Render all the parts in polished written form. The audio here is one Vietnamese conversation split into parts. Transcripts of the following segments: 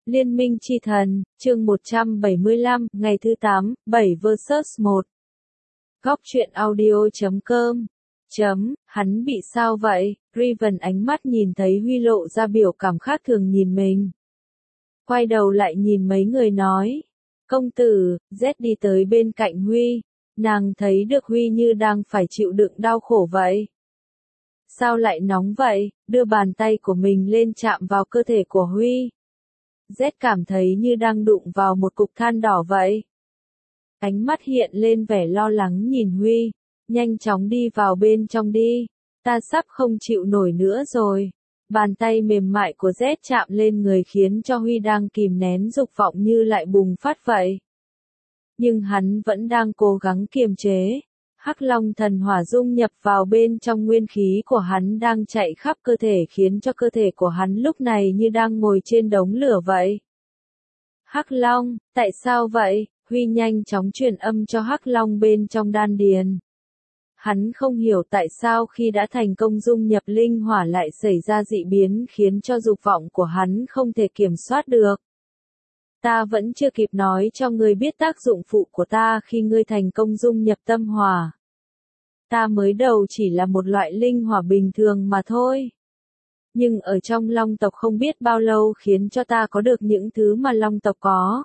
Liên minh chi thần, chương 175, ngày thứ 8, 7 vs 1. Góc truyện audio.com. Hắn bị sao vậy? Riven ánh mắt nhìn thấy Huy lộ ra biểu cảm khác thường nhìn mình. Quay đầu lại nhìn mấy người nói. Công tử, Z đi tới bên cạnh Huy. Nàng thấy được Huy như đang phải chịu đựng đau khổ vậy. Sao lại nóng vậy? Đưa bàn tay của mình lên chạm vào cơ thể của Huy. Z cảm thấy như đang đụng vào một cục than đỏ vậy. Ánh mắt hiện lên vẻ lo lắng nhìn Huy. Nhanh chóng đi vào bên trong đi. Ta sắp không chịu nổi nữa rồi. Bàn tay mềm mại của Z chạm lên người khiến cho Huy đang kìm nén dục vọng như lại bùng phát vậy. Nhưng hắn vẫn đang cố gắng kiềm chế. Hắc Long thần hỏa dung nhập vào bên trong nguyên khí của hắn đang chạy khắp cơ thể khiến cho cơ thể của hắn lúc này như đang ngồi trên đống lửa vậy. Hắc Long, tại sao vậy? Huy nhanh chóng truyền âm cho Hắc Long bên trong đan điền. Hắn không hiểu tại sao khi đã thành công dung nhập linh hỏa lại xảy ra dị biến khiến cho dục vọng của hắn không thể kiểm soát được. Ta vẫn chưa kịp nói cho ngươi biết tác dụng phụ của ta khi ngươi thành công dung nhập tâm hỏa. Ta mới đầu chỉ là một loại linh hỏa bình thường mà thôi. Nhưng ở trong Long tộc không biết bao lâu khiến cho ta có được những thứ mà Long tộc có.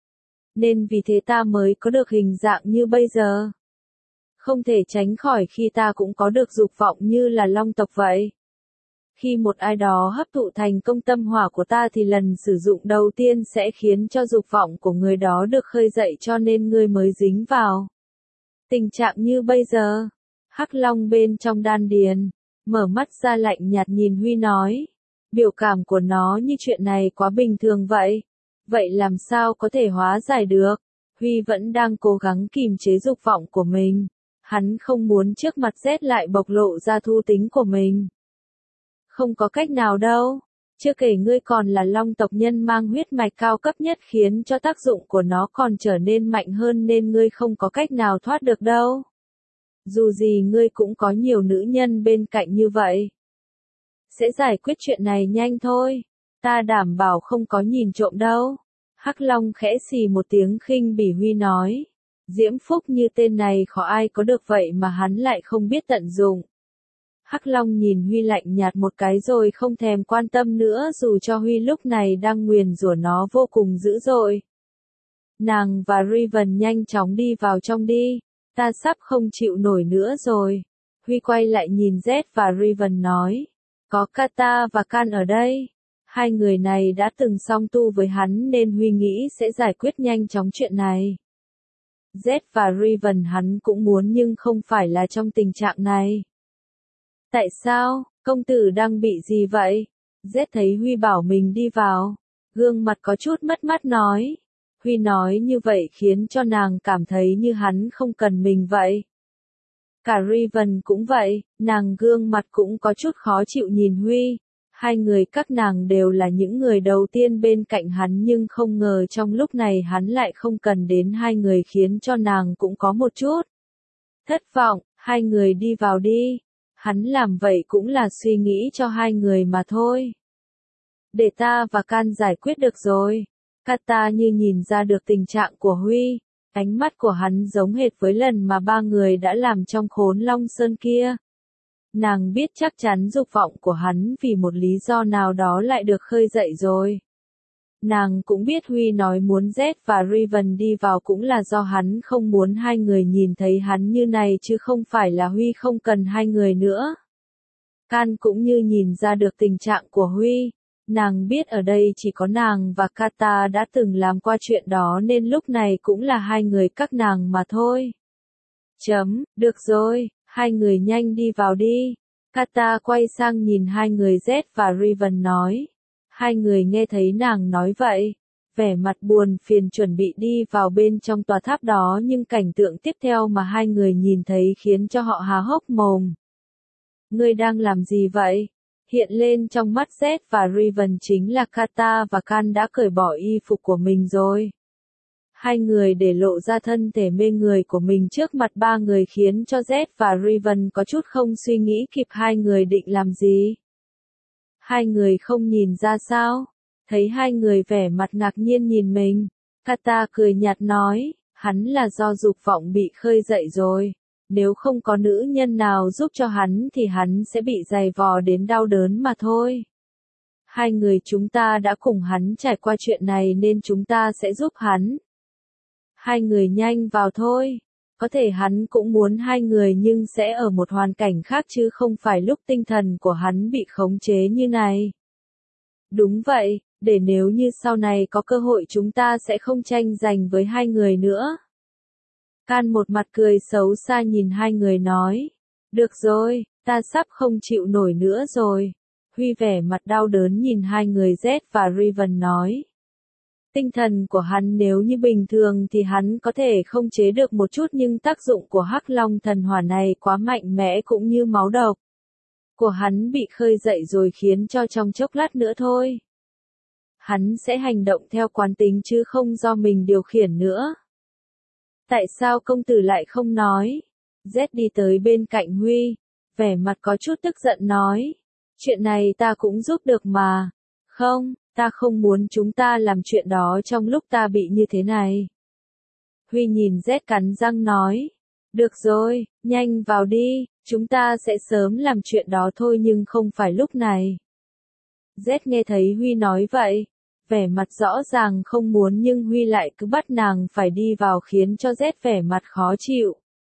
Nên vì thế ta mới có được hình dạng như bây giờ. Không thể tránh khỏi khi ta cũng có được dục vọng như là Long tộc vậy. Khi một ai đó hấp thụ thành công tâm hỏa của ta thì lần sử dụng đầu tiên sẽ khiến cho dục vọng của người đó được khơi dậy cho nên ngươi mới dính vào. Tình trạng như bây giờ, Hắc Long bên trong đan điền, mở mắt ra lạnh nhạt nhìn Huy nói. Biểu cảm của nó như chuyện này quá bình thường vậy. Vậy làm sao có thể hóa giải được? Huy vẫn đang cố gắng kìm chế dục vọng của mình. Hắn không muốn trước mặt Z lại bộc lộ ra thú tính của mình. Không có cách nào đâu. Chưa kể ngươi còn là Long tộc nhân mang huyết mạch cao cấp nhất khiến cho tác dụng của nó còn trở nên mạnh hơn nên ngươi không có cách nào thoát được đâu. Dù gì ngươi cũng có nhiều nữ nhân bên cạnh như vậy. Sẽ giải quyết chuyện này nhanh thôi. Ta đảm bảo không có nhìn trộm đâu. Hắc Long khẽ xì một tiếng khinh bỉ Huy nói. Diễm phúc như tên này khó ai có được vậy mà hắn lại không biết tận dụng. Hắc Long nhìn Huy lạnh nhạt một cái rồi không thèm quan tâm nữa dù cho Huy lúc này đang nguyền rủa nó vô cùng dữ dội. Nàng và Riven nhanh chóng đi vào trong đi. Ta sắp không chịu nổi nữa rồi. Huy quay lại nhìn Z và Riven nói. Có Kata và Kan ở đây. Hai người này đã từng song tu với hắn nên Huy nghĩ sẽ giải quyết nhanh chóng chuyện này. Z và Riven hắn cũng muốn nhưng không phải là trong tình trạng này. Tại sao, công tử đang bị gì vậy? Z thấy Huy bảo mình đi vào. Gương mặt có chút mất mát nói. Huy nói như vậy khiến cho nàng cảm thấy như hắn không cần mình vậy. Cả Riven cũng vậy, nàng gương mặt cũng có chút khó chịu nhìn Huy. Hai người các nàng đều là những người đầu tiên bên cạnh hắn nhưng không ngờ trong lúc này hắn lại không cần đến hai người khiến cho nàng cũng có một chút thất vọng. Hai người đi vào đi. Hắn làm vậy cũng là suy nghĩ cho hai người mà thôi. Để ta và Can giải quyết được rồi. Kata như nhìn ra được tình trạng của Huy. Ánh mắt của hắn giống hệt với lần mà ba người đã làm trong Khốn Long Sơn kia. Nàng biết chắc chắn dục vọng của hắn vì một lý do nào đó lại được khơi dậy rồi. Nàng cũng biết Huy nói muốn Z và Riven đi vào cũng là do hắn không muốn hai người nhìn thấy hắn như này chứ không phải là Huy không cần hai người nữa. Can cũng như nhìn ra được tình trạng của Huy. Nàng biết ở đây chỉ có nàng và Kata đã từng làm qua chuyện đó nên lúc này cũng là hai người các nàng mà thôi. Được rồi, hai người nhanh đi vào đi. Kata quay sang nhìn hai người Z và Riven nói. Hai người nghe thấy nàng nói vậy. Vẻ mặt buồn phiền chuẩn bị đi vào bên trong tòa tháp đó nhưng cảnh tượng tiếp theo mà hai người nhìn thấy khiến cho họ há hốc mồm. Ngươi đang làm gì vậy? Hiện lên trong mắt Z và Riven chính là Kata và Kan đã cởi bỏ y phục của mình rồi. Hai người để lộ ra thân thể mê người của mình trước mặt ba người khiến cho Z và Riven có chút không suy nghĩ kịp hai người định làm gì. Hai người không nhìn ra sao? Thấy hai người vẻ mặt ngạc nhiên nhìn mình, Kata cười nhạt nói, hắn là do dục vọng bị khơi dậy rồi. Nếu không có nữ nhân nào giúp cho hắn thì hắn sẽ bị giày vò đến đau đớn mà thôi. Hai người chúng ta đã cùng hắn trải qua chuyện này nên chúng ta sẽ giúp hắn. Hai người nhanh vào thôi. Có thể hắn cũng muốn hai người nhưng sẽ ở một hoàn cảnh khác chứ không phải lúc tinh thần của hắn bị khống chế như này. Đúng vậy, để nếu như sau này có cơ hội chúng ta sẽ không tranh giành với hai người nữa. Can một mặt cười xấu xa nhìn hai người nói. Được rồi, ta sắp không chịu nổi nữa rồi. Huy vẻ mặt đau đớn nhìn hai người Z và Riven nói. Tinh thần của hắn nếu như bình thường thì hắn có thể không chế được một chút nhưng tác dụng của Hắc Long thần hỏa này quá mạnh mẽ cũng như máu độc. Của hắn bị khơi dậy rồi khiến cho trong chốc lát nữa thôi. Hắn sẽ hành động theo quán tính chứ không do mình điều khiển nữa. Tại sao công tử lại không nói? Z đi tới bên cạnh Huy, vẻ mặt có chút tức giận nói. Chuyện này ta cũng giúp được mà. Không, ta không muốn chúng ta làm chuyện đó trong lúc ta bị như thế này. Huy nhìn Z cắn răng nói. Được rồi, nhanh vào đi, chúng ta sẽ sớm làm chuyện đó thôi nhưng không phải lúc này. Z nghe thấy Huy nói vậy, vẻ mặt rõ ràng không muốn nhưng Huy lại cứ bắt nàng phải đi vào khiến cho Z vẻ mặt khó chịu.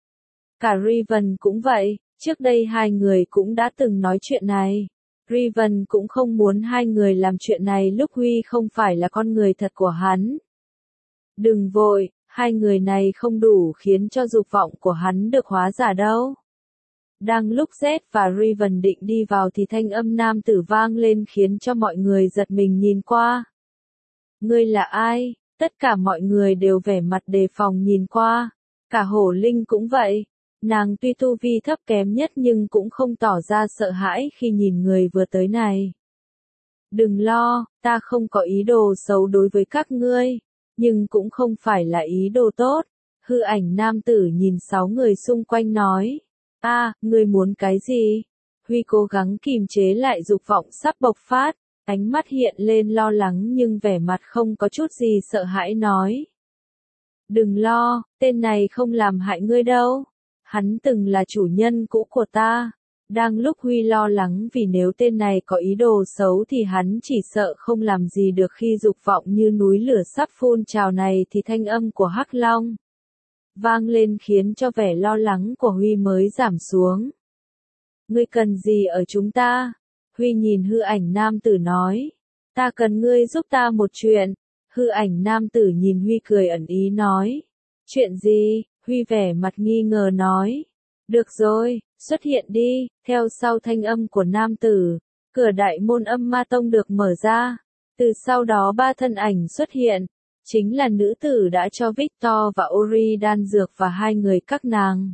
Cả Riven cũng vậy, trước đây hai người cũng đã từng nói chuyện này. Riven cũng không muốn hai người làm chuyện này lúc Huy không phải là con người thật của hắn. Đừng vội, hai người này không đủ khiến cho dục vọng của hắn được hóa giải đâu. Đang lúc Z và Riven định đi vào thì thanh âm nam tử vang lên khiến cho mọi người giật mình nhìn qua. Ngươi là ai? Tất cả mọi người đều vẻ mặt đề phòng nhìn qua. Cả Hổ Linh cũng vậy. Nàng tuy tu vi thấp kém nhất nhưng cũng không tỏ ra sợ hãi khi nhìn người vừa tới này. Đừng lo, ta không có ý đồ xấu đối với các ngươi, nhưng cũng không phải là ý đồ tốt. Hư ảnh nam tử nhìn 6 người xung quanh nói. Ngươi muốn cái gì? Huy cố gắng kìm chế lại dục vọng sắp bộc phát, ánh mắt hiện lên lo lắng nhưng vẻ mặt không có chút gì sợ hãi nói. Đừng lo, tên này không làm hại ngươi đâu. Hắn từng là chủ nhân cũ của ta. Đang lúc Huy lo lắng vì nếu tên này có ý đồ xấu thì hắn chỉ sợ không làm gì được khi dục vọng như núi lửa sắp phun trào này thì thanh âm của Hắc Long vang lên khiến cho vẻ lo lắng của Huy mới giảm xuống. Ngươi cần gì ở chúng ta? Huy nhìn hư ảnh nam tử nói. Ta cần ngươi giúp ta một chuyện. Hư ảnh nam tử nhìn Huy cười ẩn ý nói. Chuyện gì? Huy vẻ mặt nghi ngờ nói. Được rồi, xuất hiện đi. Theo sau thanh âm của nam tử, cửa đại môn âm ma tông được mở ra. Từ sau đó 3 thân ảnh xuất hiện. Chính là nữ tử đã cho Victor và Ori đan dược và 2 người các nàng.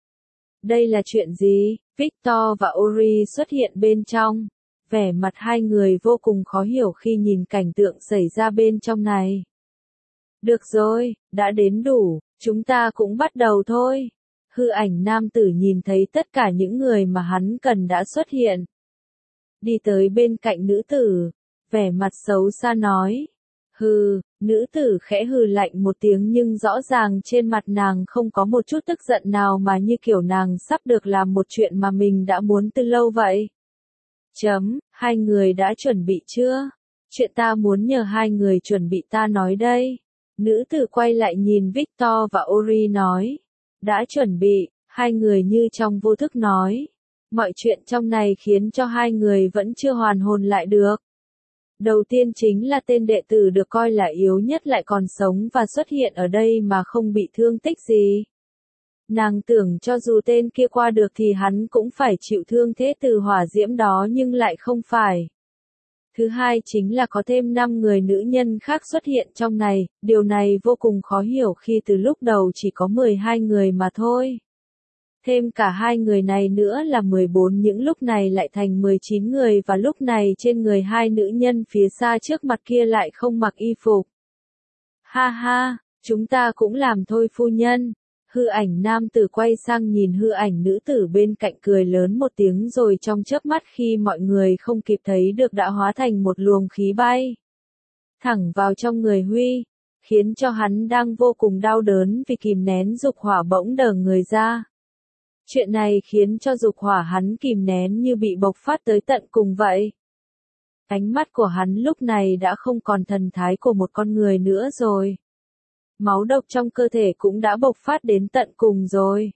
Đây là chuyện gì? Victor và Ori xuất hiện bên trong. Vẻ mặt 2 người vô cùng khó hiểu khi nhìn cảnh tượng xảy ra bên trong này. Được rồi, đã đến đủ, chúng ta cũng bắt đầu thôi. Hư ảnh nam tử nhìn thấy tất cả những người mà hắn cần đã xuất hiện. Đi tới bên cạnh nữ tử, vẻ mặt xấu xa nói. Hừ, nữ tử khẽ hừ lạnh một tiếng nhưng rõ ràng trên mặt nàng không có một chút tức giận nào mà như kiểu nàng sắp được làm một chuyện mà mình đã muốn từ lâu vậy. Hai người đã chuẩn bị chưa? Chuyện ta muốn nhờ hai người chuẩn bị ta nói đây. Nữ tử quay lại nhìn Victor và Ori nói. Đã chuẩn bị, hai người như trong vô thức nói. Mọi chuyện trong này khiến cho hai người vẫn chưa hoàn hồn lại được. Đầu tiên chính là tên đệ tử được coi là yếu nhất lại còn sống và xuất hiện ở đây mà không bị thương tích gì. Nàng tưởng cho dù tên kia qua được thì hắn cũng phải chịu thương thế từ hỏa diễm đó nhưng lại không phải. Thứ hai chính là có thêm 5 người nữ nhân khác xuất hiện trong này, điều này vô cùng khó hiểu khi từ lúc đầu chỉ có 12 người mà thôi. Thêm cả 2 người này nữa là 14 những lúc này lại thành 19 người và lúc này trên người 2 nữ nhân phía xa trước mặt kia lại không mặc y phục. Ha ha, chúng ta cũng làm thôi phu nhân. Hư ảnh nam tử quay sang nhìn hư ảnh nữ tử bên cạnh cười lớn một tiếng rồi trong chớp mắt khi mọi người không kịp thấy được đã hóa thành một luồng khí bay. thẳng vào trong người Huy, khiến cho hắn đang vô cùng đau đớn vì kìm nén dục hỏa bỗng đờ người ra. Chuyện này khiến cho dục hỏa hắn kìm nén như bị bộc phát tới tận cùng vậy. Ánh mắt của hắn lúc này đã không còn thần thái của một con người nữa rồi. Máu độc trong cơ thể cũng đã bộc phát đến tận cùng rồi.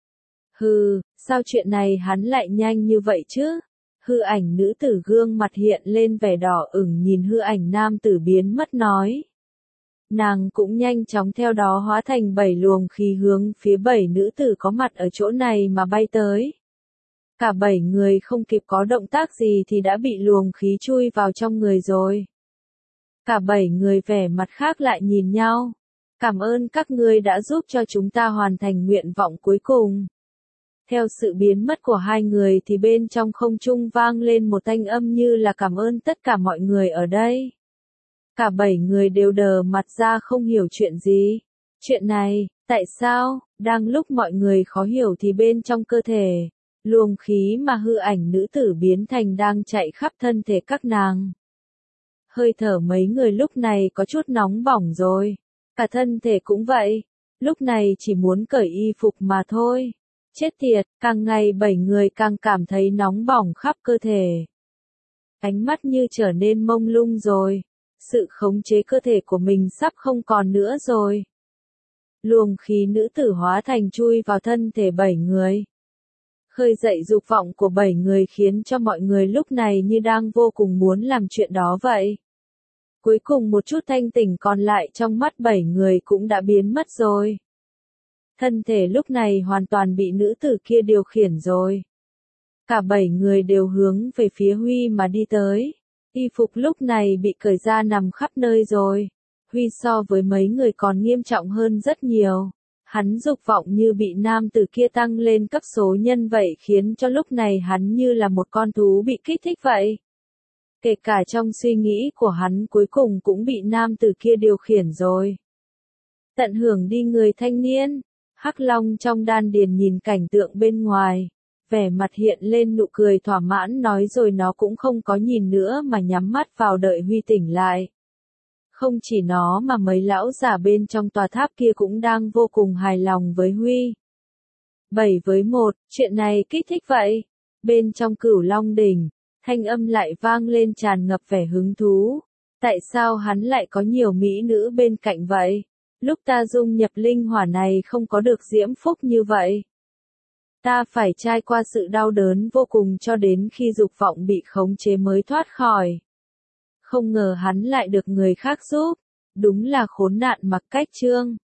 Hừ, sao chuyện này hắn lại nhanh như vậy chứ? Hư ảnh nữ tử gương mặt hiện lên vẻ đỏ ửng nhìn hư ảnh nam tử biến mất nói. Nàng cũng nhanh chóng theo đó hóa thành 7 luồng khí hướng phía 7 nữ tử có mặt ở chỗ này mà bay tới. Cả 7 người không kịp có động tác gì thì đã bị luồng khí chui vào trong người rồi. Cả 7 người vẻ mặt khác lại nhìn nhau. Cảm ơn các ngươi đã giúp cho chúng ta hoàn thành nguyện vọng cuối cùng. Theo sự biến mất của hai người thì bên trong không trung vang lên một thanh âm như là cảm ơn tất cả mọi người ở đây. Cả 7 người đều đờ mặt ra không hiểu chuyện gì. Chuyện này, tại sao, đang lúc mọi người khó hiểu thì bên trong cơ thể, luồng khí mà hư ảnh nữ tử biến thành đang chạy khắp thân thể các nàng. Hơi thở mấy người lúc này có chút nóng bỏng rồi. Cả thân thể cũng vậy. Lúc này chỉ muốn cởi y phục mà thôi. Chết tiệt, càng ngày 7 người càng cảm thấy nóng bỏng khắp cơ thể. Ánh mắt như trở nên mông lung rồi. Sự khống chế cơ thể của mình sắp không còn nữa rồi. Luồng khí nữ tử hóa thành chui vào thân thể 7 người. Khơi dậy dục vọng của 7 người khiến cho mọi người lúc này như đang vô cùng muốn làm chuyện đó vậy. Cuối cùng một chút thanh tỉnh còn lại trong mắt 7 người cũng đã biến mất rồi. Thân thể lúc này hoàn toàn bị nữ tử kia điều khiển rồi. Cả 7 người đều hướng về phía Huy mà đi tới. Y phục lúc này bị cởi ra nằm khắp nơi rồi. Huy so với mấy người còn nghiêm trọng hơn rất nhiều. Hắn dục vọng như bị nam tử kia tăng lên cấp số nhân vậy khiến cho lúc này hắn như là một con thú bị kích thích vậy. Kể cả trong suy nghĩ của hắn cuối cùng cũng bị nam tử kia điều khiển rồi. Tận hưởng đi người thanh niên. Hắc Long trong đan điền nhìn cảnh tượng bên ngoài. Vẻ mặt hiện lên nụ cười thỏa mãn nói rồi nó cũng không có nhìn nữa mà nhắm mắt vào đợi Huy tỉnh lại. Không chỉ nó mà mấy lão giả bên trong tòa tháp kia cũng đang vô cùng hài lòng với Huy. 7-1, chuyện này kích thích vậy. Bên trong Cửu Long đỉnh, thanh âm lại vang lên tràn ngập vẻ hứng thú. Tại sao hắn lại có nhiều mỹ nữ bên cạnh vậy? Lúc ta dung nhập linh hỏa này không có được diễm phúc như vậy. Ta phải trải qua sự đau đớn vô cùng cho đến khi dục vọng bị khống chế mới thoát khỏi. Không ngờ hắn lại được người khác giúp. Đúng là khốn nạn mặc cách trương.